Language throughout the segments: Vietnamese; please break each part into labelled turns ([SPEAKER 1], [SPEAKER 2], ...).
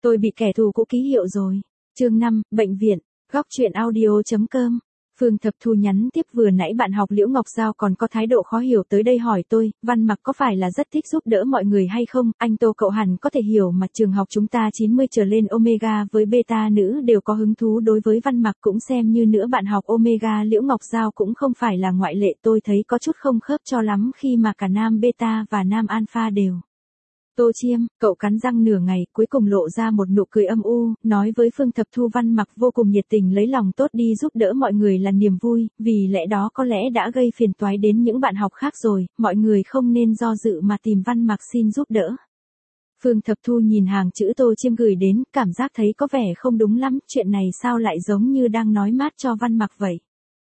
[SPEAKER 1] Tôi bị kẻ thù cũ ký hiệu rồi. Chương 5, bệnh viện. Góc truyện audio.com. Phương Thập Thu nhắn tiếp vừa nãy bạn học Liễu Ngọc Giao còn có thái độ khó hiểu tới đây hỏi tôi, Văn Mặc có phải là rất thích giúp đỡ mọi người hay không, anh Tô cậu hẳn có thể hiểu mà trường học chúng ta 90 trở lên Omega với Beta nữ đều có hứng thú đối với Văn Mặc cũng xem như nữa bạn học Omega Liễu Ngọc Giao cũng không phải là ngoại lệ tôi thấy có chút không khớp cho lắm khi mà cả nam Beta và nam Alpha đều. Tô Chiêm, cậu cắn răng nửa ngày, cuối cùng lộ ra một nụ cười âm u, nói với Phương Thập Thu Văn Mặc vô cùng nhiệt tình lấy lòng tốt đi giúp đỡ mọi người là niềm vui, vì lẽ đó có lẽ đã gây phiền toái đến những bạn học khác rồi, mọi người không nên do dự mà tìm Văn Mặc xin giúp đỡ. Phương Thập Thu nhìn hàng chữ Tô Chiêm gửi đến, cảm giác thấy có vẻ không đúng lắm, chuyện này sao lại giống như đang nói mát cho Văn Mặc vậy.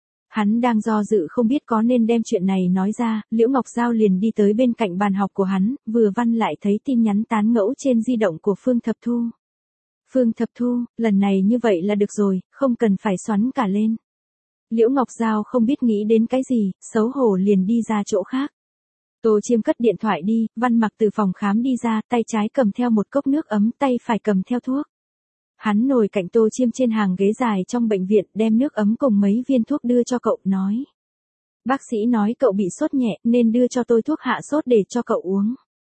[SPEAKER 1] Hắn đang do dự không biết có nên đem chuyện này nói ra, Liễu Ngọc Giao liền đi tới bên cạnh bàn học của hắn, vừa văn lại thấy tin nhắn tán ngẫu trên di động của Phương Thập Thu. Phương Thập Thu, lần này như vậy là được rồi, không cần phải xoắn cả lên. Liễu Ngọc Giao không biết nghĩ đến cái gì, xấu hổ liền đi ra chỗ khác. Tô Chiêm cất điện thoại đi, Văn Mặc từ phòng khám đi ra, tay trái cầm theo một cốc nước ấm, tay phải cầm theo thuốc. Hắn ngồi cạnh Tô Chiêm trên hàng ghế dài trong bệnh viện, đem nước ấm cùng mấy viên thuốc đưa cho cậu, nói. Bác sĩ nói cậu bị sốt nhẹ, nên đưa cho tôi thuốc hạ sốt để cho cậu uống.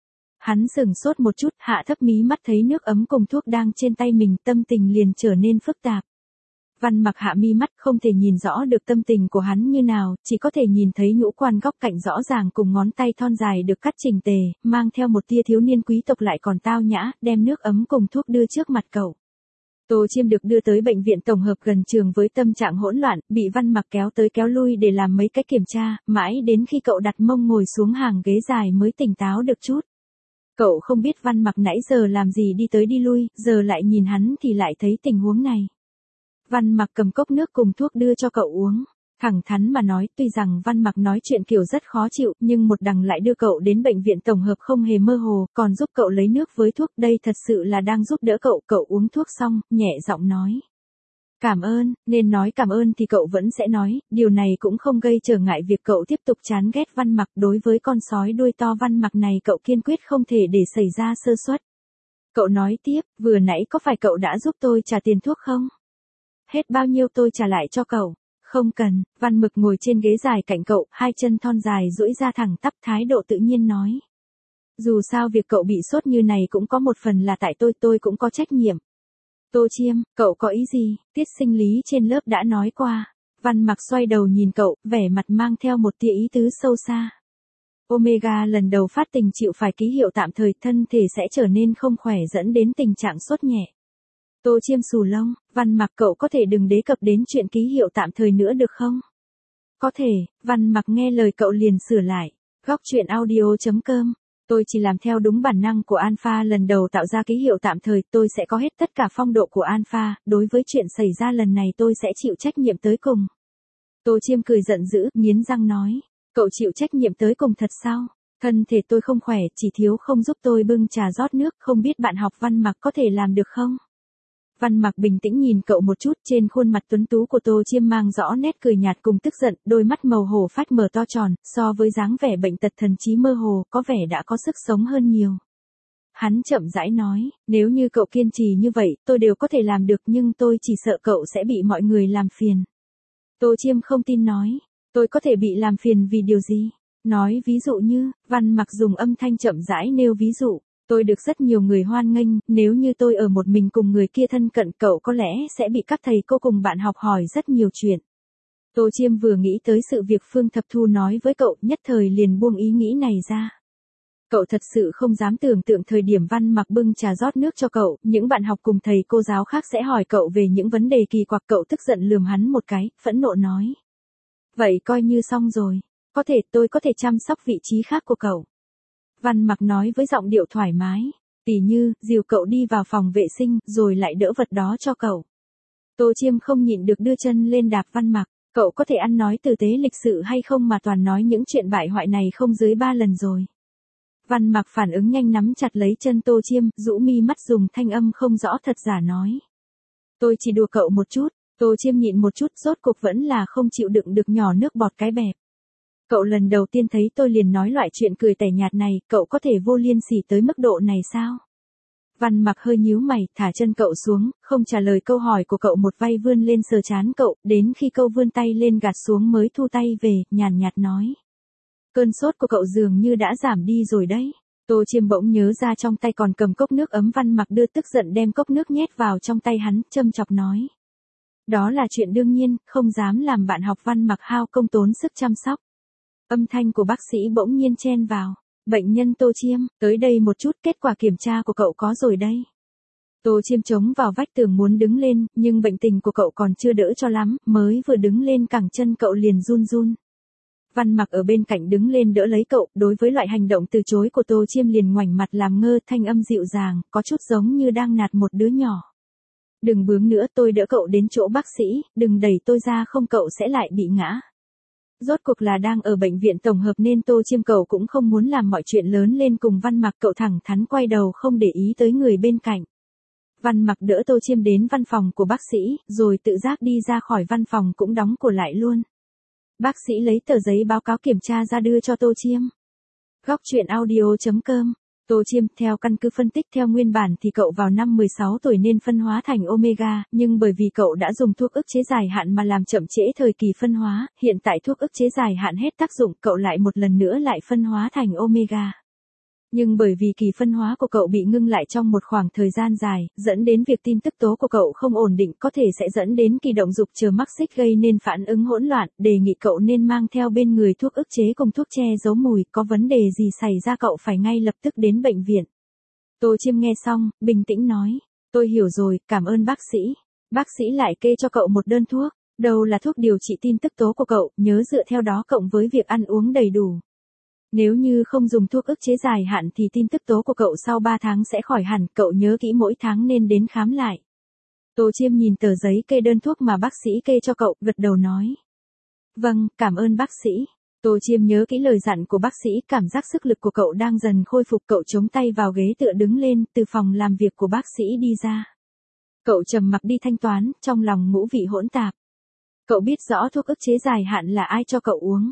[SPEAKER 1] Hắn sừng sốt một chút, hạ thấp mí mắt thấy nước ấm cùng thuốc đang trên tay mình, tâm tình liền trở nên phức tạp. Văn Mặc hạ mi mắt không thể nhìn rõ được tâm tình của hắn như nào, chỉ có thể nhìn thấy nhũ quan góc cạnh rõ ràng cùng ngón tay thon dài được cắt chỉnh tề, mang theo một tia thiếu niên quý tộc lại còn tao nhã, đem nước ấm cùng thuốc đưa trước mặt cậu. Tô Chiêm được đưa tới bệnh viện tổng hợp gần trường với tâm trạng hỗn loạn, bị Văn Mặc kéo tới kéo lui để làm mấy cái kiểm tra, mãi đến khi cậu đặt mông ngồi xuống hàng ghế dài mới tỉnh táo được chút. Cậu không biết Văn Mặc nãy giờ làm gì đi tới đi lui, giờ lại nhìn hắn thì lại thấy tình huống này. Văn Mặc cầm cốc nước cùng thuốc đưa cho cậu uống. Thẳng thắn mà nói, tuy rằng Văn Mặc nói chuyện kiểu rất khó chịu, nhưng một đằng lại đưa cậu đến bệnh viện tổng hợp không hề mơ hồ, còn giúp cậu lấy nước với thuốc, đây thật sự là đang giúp đỡ cậu. Cậu uống thuốc xong, nhẹ giọng nói. Cảm ơn, nên nói cảm ơn thì cậu vẫn sẽ nói, điều này cũng không gây trở ngại việc cậu tiếp tục chán ghét Văn Mặc. Đối với con sói đuôi to Văn Mặc này cậu kiên quyết không thể để xảy ra sơ suất. Cậu nói tiếp, vừa nãy có phải cậu đã giúp tôi trả tiền thuốc không? Hết bao nhiêu tôi trả lại cho cậu. Không cần, Văn Mực ngồi trên ghế dài cạnh cậu, hai chân thon dài duỗi ra thẳng tắp, thái độ tự nhiên nói. Dù sao việc cậu bị sốt như này cũng có một phần là tại tôi cũng có trách nhiệm. Tô Chiêm, cậu có ý gì, tiết sinh lý trên lớp đã nói qua. Văn Mặc xoay đầu nhìn cậu, vẻ mặt mang theo một tia ý tứ sâu xa. Omega lần đầu phát tình chịu phải ký hiệu tạm thời, thân thể sẽ trở nên không khỏe dẫn đến tình trạng sốt nhẹ. Tô Chiêm xù lông, Văn Mặc cậu có thể đừng đề cập đến chuyện ký hiệu tạm thời nữa được không? Có thể, Văn Mặc nghe lời cậu liền sửa lại. Góc truyện audio.com. Tôi chỉ làm theo đúng bản năng của Alpha lần đầu tạo ra ký hiệu tạm thời, tôi sẽ có hết tất cả phong độ của Alpha, đối với chuyện xảy ra lần này tôi sẽ chịu trách nhiệm tới cùng. Tô Chiêm cười giận dữ, nghiến răng nói. Cậu chịu trách nhiệm tới cùng thật sao? Thân thể tôi không khỏe, chỉ thiếu không giúp tôi bưng trà rót nước, không biết bạn học Văn Mặc có thể làm được không? Văn Mặc bình tĩnh nhìn cậu một chút, trên khuôn mặt tuấn tú của Tô Chiêm mang rõ nét cười nhạt cùng tức giận, đôi mắt màu hổ phách mở to tròn, so với dáng vẻ bệnh tật thần trí mơ hồ, có vẻ đã có sức sống hơn nhiều. Hắn chậm rãi nói, nếu như cậu kiên trì như vậy, tôi đều có thể làm được nhưng tôi chỉ sợ cậu sẽ bị mọi người làm phiền. Tô Chiêm không tin nói, tôi có thể bị làm phiền vì điều gì? Nói ví dụ như, Văn Mặc dùng âm thanh chậm rãi nêu ví dụ. Tôi được rất nhiều người hoan nghênh, nếu như tôi ở một mình cùng người kia thân cận cậu có lẽ sẽ bị các thầy cô cùng bạn học hỏi rất nhiều chuyện. Tô Chiêm vừa nghĩ tới sự việc Phương Thập Thu nói với cậu, nhất thời liền buông ý nghĩ này ra. Cậu thật sự không dám tưởng tượng thời điểm Văn Mặc bưng trà rót nước cho cậu, những bạn học cùng thầy cô giáo khác sẽ hỏi cậu về những vấn đề kỳ quặc. Cậu tức giận lườm hắn một cái, phẫn nộ nói. Vậy coi như xong rồi, tôi có thể chăm sóc vị trí khác của cậu. Văn Mặc nói với giọng điệu thoải mái, tỉ như, dìu cậu đi vào phòng vệ sinh, rồi lại đỡ vật đó cho cậu. Tô Chiêm không nhịn được đưa chân lên đạp Văn Mặc, cậu có thể ăn nói tử tế lịch sự hay không mà toàn nói những chuyện bại hoại này không dưới 3 lần rồi. Văn Mặc phản ứng nhanh nắm chặt lấy chân Tô Chiêm, rũ mi mắt dùng thanh âm không rõ thật giả nói. Tôi chỉ đùa cậu một chút, Tô Chiêm nhịn một chút, rốt cuộc vẫn là không chịu đựng được nhỏ nước bọt cái bẹp. Cậu lần đầu tiên thấy tôi liền nói loại chuyện cười tẻ nhạt này, cậu có thể vô liêm sỉ tới mức độ này sao? Văn Mặc hơi nhíu mày, thả chân cậu xuống, không trả lời câu hỏi của cậu, một vai vươn lên sờ trán cậu, đến khi cậu vươn tay lên gạt xuống mới thu tay về, nhàn nhạt nói. Cơn sốt của cậu dường như đã giảm đi rồi đấy. Tô Chiêm bỗng nhớ ra trong tay còn cầm cốc nước ấm, Văn Mặc đưa, tức giận đem cốc nước nhét vào trong tay hắn, châm chọc nói. Đó là chuyện đương nhiên, không dám làm bạn học. Văn Mặc hao công tốn sức chăm sóc. Âm thanh của bác sĩ bỗng nhiên chen vào. Bệnh nhân Tô Chiêm, tới đây một chút, kết quả kiểm tra của cậu có rồi đây. Tô Chiêm chống vào vách tường muốn đứng lên, nhưng bệnh tình của cậu còn chưa đỡ cho lắm, mới vừa đứng lên cẳng chân cậu liền run run. Văn Mặc ở bên cạnh đứng lên đỡ lấy cậu, đối với loại hành động từ chối của Tô Chiêm liền ngoảnh mặt làm ngơ, thanh âm dịu dàng, có chút giống như đang nạt một đứa nhỏ. Đừng bướng nữa, tôi đỡ cậu đến chỗ bác sĩ, đừng đẩy tôi ra không cậu sẽ lại bị ngã. Rốt cuộc là đang ở bệnh viện tổng hợp nên Tô Chiêm cậu cũng không muốn làm mọi chuyện lớn lên cùng Văn Mặc, cậu thẳng thắn quay đầu không để ý tới người bên cạnh. Văn Mặc đỡ Tô Chiêm đến văn phòng của bác sĩ, rồi tự giác đi ra khỏi văn phòng cũng đóng cửa lại luôn. Bác sĩ lấy tờ giấy báo cáo kiểm tra ra đưa cho Tô Chiêm. Góc truyện audio.com. Tô Chiêm, theo căn cứ phân tích theo nguyên bản thì cậu vào năm 16 tuổi nên phân hóa thành Omega, nhưng bởi vì cậu đã dùng thuốc ức chế dài hạn mà làm chậm trễ thời kỳ phân hóa, hiện tại thuốc ức chế dài hạn hết tác dụng, cậu lại một lần nữa lại phân hóa thành Omega. Nhưng bởi vì kỳ phân hóa của cậu bị ngưng lại trong một khoảng thời gian dài, dẫn đến việc tin tức tố của cậu không ổn định, có thể sẽ dẫn đến kỳ động dục chờ mắc xích gây nên phản ứng hỗn loạn, đề nghị cậu nên mang theo bên người thuốc ức chế cùng thuốc che giấu mùi, có vấn đề gì xảy ra cậu phải ngay lập tức đến bệnh viện. Tô Chiêm nghe xong, bình tĩnh nói, tôi hiểu rồi, cảm ơn bác sĩ. Bác sĩ lại kê cho cậu một đơn thuốc, đầu là thuốc điều trị tin tức tố của cậu, nhớ dựa theo đó cộng với việc ăn uống đầy đủ. Nếu như không dùng thuốc ức chế dài hạn thì tin tức tố của cậu sau 3 tháng sẽ khỏi hẳn, cậu nhớ kỹ mỗi tháng nên đến khám lại. Tô Chiêm nhìn tờ giấy kê đơn thuốc mà bác sĩ kê cho cậu, gật đầu nói. Vâng, cảm ơn bác sĩ. Tô Chiêm nhớ kỹ lời dặn của bác sĩ, cảm giác sức lực của cậu đang dần khôi phục, cậu chống tay vào ghế tựa đứng lên, từ phòng làm việc của bác sĩ đi ra. Cậu trầm mặc đi thanh toán, trong lòng ngũ vị hỗn tạp. Cậu biết rõ thuốc ức chế dài hạn là ai cho cậu uống.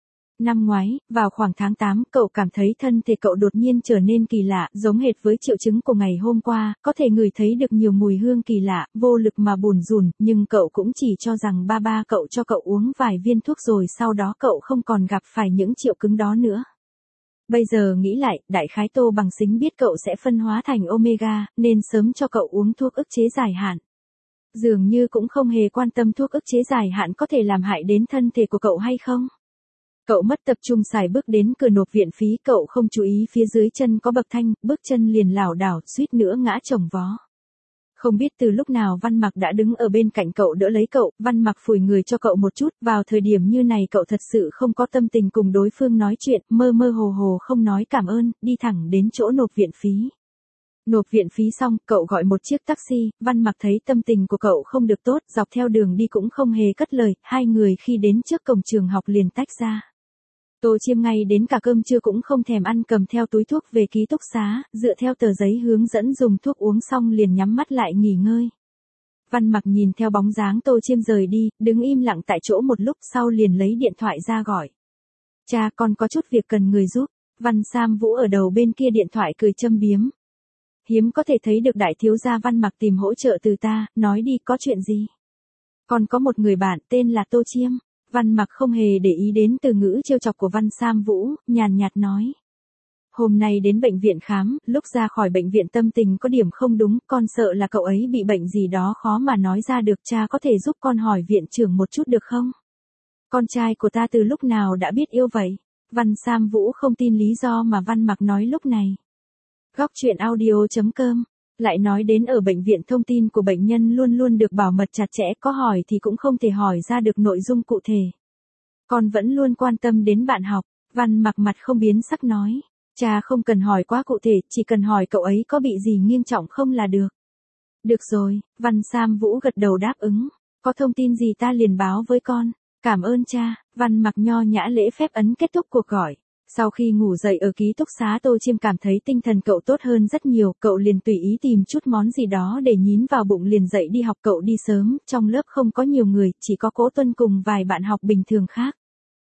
[SPEAKER 1] Năm ngoái, vào khoảng tháng 8, cậu cảm thấy thân thể cậu đột nhiên trở nên kỳ lạ, giống hệt với triệu chứng của ngày hôm qua, có thể ngửi thấy được nhiều mùi hương kỳ lạ, vô lực mà bủn rủn, nhưng cậu cũng chỉ cho rằng ba cậu cho cậu uống vài viên thuốc rồi sau đó cậu không còn gặp phải những triệu chứng đó nữa. Bây giờ nghĩ lại, đại khái Tô Bằng Sính biết cậu sẽ phân hóa thành Omega, nên sớm cho cậu uống thuốc ức chế dài hạn. Dường như cũng không hề quan tâm thuốc ức chế dài hạn có thể làm hại đến thân thể của cậu hay không. Cậu mất tập trung xài bước đến cửa nộp viện phí, cậu không chú ý phía dưới chân có bậc thanh, bước chân liền lảo đảo, suýt nữa ngã chồng vó. Không biết từ lúc nào Văn Mặc đã đứng ở bên cạnh cậu đỡ lấy cậu, Văn Mặc phủi người cho cậu một chút, vào thời điểm như này cậu thật sự không có tâm tình cùng đối phương nói chuyện, mơ mơ hồ hồ không nói cảm ơn, đi thẳng đến chỗ nộp viện phí. Nộp viện phí xong, cậu gọi một chiếc taxi, Văn Mặc thấy tâm tình của cậu không được tốt, dọc theo đường đi cũng không hề cất lời, hai người khi đến trước cổng trường học liền tách ra. Tô Chiêm ngay đến cả cơm trưa cũng không thèm ăn, cầm theo túi thuốc về ký túc xá, dựa theo tờ giấy hướng dẫn dùng thuốc uống xong liền nhắm mắt lại nghỉ ngơi. Văn Mặc nhìn theo bóng dáng Tô Chiêm rời đi, đứng im lặng tại chỗ một lúc sau liền lấy điện thoại ra gọi. Cha, con có chút việc cần người giúp. Văn Sam Vũ ở đầu bên kia điện thoại cười châm biếm. Hiếm có thể thấy được đại thiếu gia Văn Mặc tìm hỗ trợ từ ta, nói đi có chuyện gì. Con có một người bạn tên là Tô Chiêm. Văn Mặc không hề để ý đến từ ngữ trêu chọc của Văn Sam Vũ, nhàn nhạt nói. Hôm nay đến bệnh viện khám, lúc ra khỏi bệnh viện tâm tình có điểm không đúng, con sợ là cậu ấy bị bệnh gì đó khó mà nói ra được, cha có thể giúp con hỏi viện trưởng một chút được không? Con trai của ta từ lúc nào đã biết yêu vậy? Văn Sam Vũ không tin lý do mà Văn Mặc nói lúc này. Góc truyện audio.com. Lại nói đến ở bệnh viện thông tin của bệnh nhân luôn luôn được bảo mật chặt chẽ, có hỏi thì cũng không thể hỏi ra được nội dung cụ thể. Con vẫn luôn quan tâm đến bạn học, Văn Mặc mặt không biến sắc nói. Cha không cần hỏi quá cụ thể, chỉ cần hỏi cậu ấy có bị gì nghiêm trọng không là được. Được rồi, Văn Sam Vũ gật đầu đáp ứng. Có thông tin gì ta liền báo với con. Cảm ơn cha. Văn Mặc nho nhã lễ phép ấn kết thúc cuộc gọi. Sau khi ngủ dậy ở ký túc xá, Tô Chiêm cảm thấy tinh thần cậu tốt hơn rất nhiều, cậu liền tùy ý tìm chút món gì đó để nhín vào bụng liền dậy đi học. Cậu đi sớm, trong lớp không có nhiều người, chỉ có Cố Tuân cùng vài bạn học bình thường khác.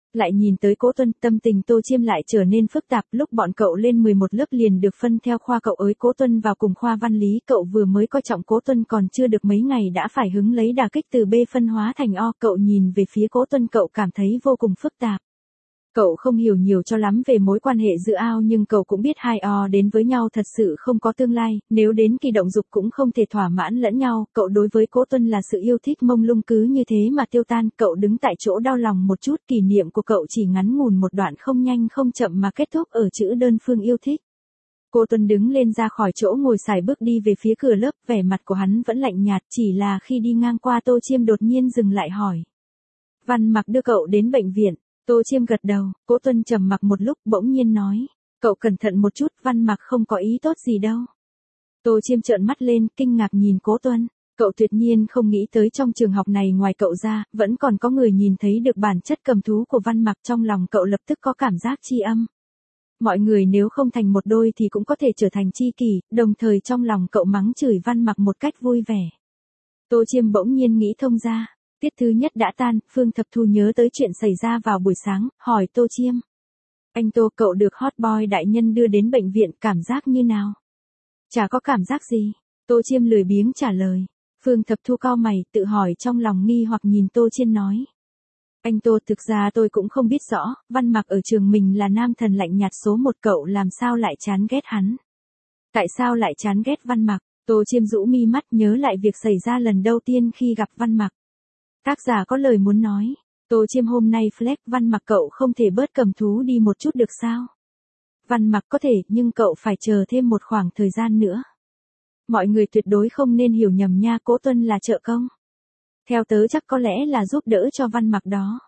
[SPEAKER 1] Lại nhìn tới Cố Tuân, tâm tình Tô Chiêm lại trở nên phức tạp, lúc bọn cậu lên 11 lớp liền được phân theo khoa cậu ới Cố Tuân vào cùng khoa văn lý, cậu vừa mới coi trọng Cố Tuân còn chưa được mấy ngày đã phải hứng lấy đả kích từ B phân hóa thành O, cậu nhìn về phía Cố Tuân cậu cảm thấy vô cùng phức tạp. Cậu không hiểu nhiều cho lắm về mối quan hệ giữa ao nhưng cậu cũng biết hai O đến với nhau thật sự không có tương lai, nếu đến kỳ động dục cũng không thể thỏa mãn lẫn nhau, cậu đối với Cố Tuân là sự yêu thích mông lung cứ như thế mà tiêu tan, cậu đứng tại chỗ đau lòng một chút, kỷ niệm của cậu chỉ ngắn ngủn một đoạn không nhanh không chậm mà kết thúc ở chữ đơn phương yêu thích. Cố Tuân đứng lên ra khỏi chỗ ngồi sải bước đi về phía cửa lớp, vẻ mặt của hắn vẫn lạnh nhạt, chỉ là khi đi ngang qua Tô Chiêm đột nhiên dừng lại hỏi. Văn Mặc đưa cậu đến bệnh viện. Tô Chiêm gật đầu, Cố Tuân trầm mặc một lúc bỗng nhiên nói. Cậu cẩn thận một chút, Văn Mặc không có ý tốt gì đâu. Tô Chiêm trợn mắt lên, kinh ngạc nhìn Cố Tuân. Cậu tuyệt nhiên không nghĩ tới trong trường học này ngoài cậu ra, vẫn còn có người nhìn thấy được bản chất cầm thú của Văn Mặc, trong lòng cậu lập tức có cảm giác tri âm. Mọi người nếu không thành một đôi thì cũng có thể trở thành tri kỷ, đồng thời trong lòng cậu mắng chửi Văn Mặc một cách vui vẻ. Tô Chiêm bỗng nhiên nghĩ thông ra. Tiết thứ nhất đã tan, Phương Thập Thu nhớ tới chuyện xảy ra vào buổi sáng, hỏi Tô Chiêm. Anh Tô, cậu được hot boy đại nhân đưa đến bệnh viện, cảm giác như nào? Chả có cảm giác gì. Tô Chiêm lười biếng trả lời. Phương Thập Thu cau mày, tự hỏi trong lòng nghi hoặc nhìn Tô Chiêm nói. Anh Tô, thực ra tôi cũng không biết rõ, Văn Mặc ở trường mình là nam thần lạnh nhạt số một, cậu làm sao lại chán ghét hắn? Tại sao lại chán ghét Văn Mặc? Tô Chiêm rũ mi mắt nhớ lại việc xảy ra lần đầu tiên khi gặp Văn Mặc. Tác giả có lời muốn nói. Tô Chiêm hôm nay flex, Văn Mặc cậu không thể bớt cầm thú đi một chút được sao? Văn Mặc có thể, nhưng cậu phải chờ thêm một khoảng thời gian nữa. Mọi người tuyệt đối không nên hiểu nhầm nha, Cố Tuân là trợ công. Theo tớ chắc có lẽ là giúp đỡ cho Văn Mặc đó.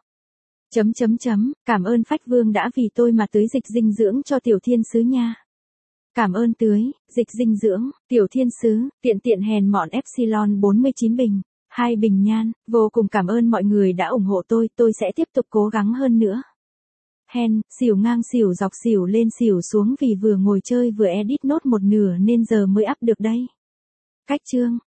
[SPEAKER 1] Cảm ơn Phách Vương đã vì tôi mà tưới dịch dinh dưỡng cho Tiểu Thiên Sứ nha. Cảm ơn tưới, dịch dinh dưỡng, Tiểu Thiên Sứ, tiện hèn mọn Epsilon 49 bình. 2 bình nhan, vô cùng cảm ơn mọi người đã ủng hộ tôi sẽ tiếp tục cố gắng hơn nữa. Hen, xỉu ngang xỉu dọc xỉu lên xỉu xuống vì vừa ngồi chơi vừa edit nốt một nửa nên giờ mới up được đây. Cách chương.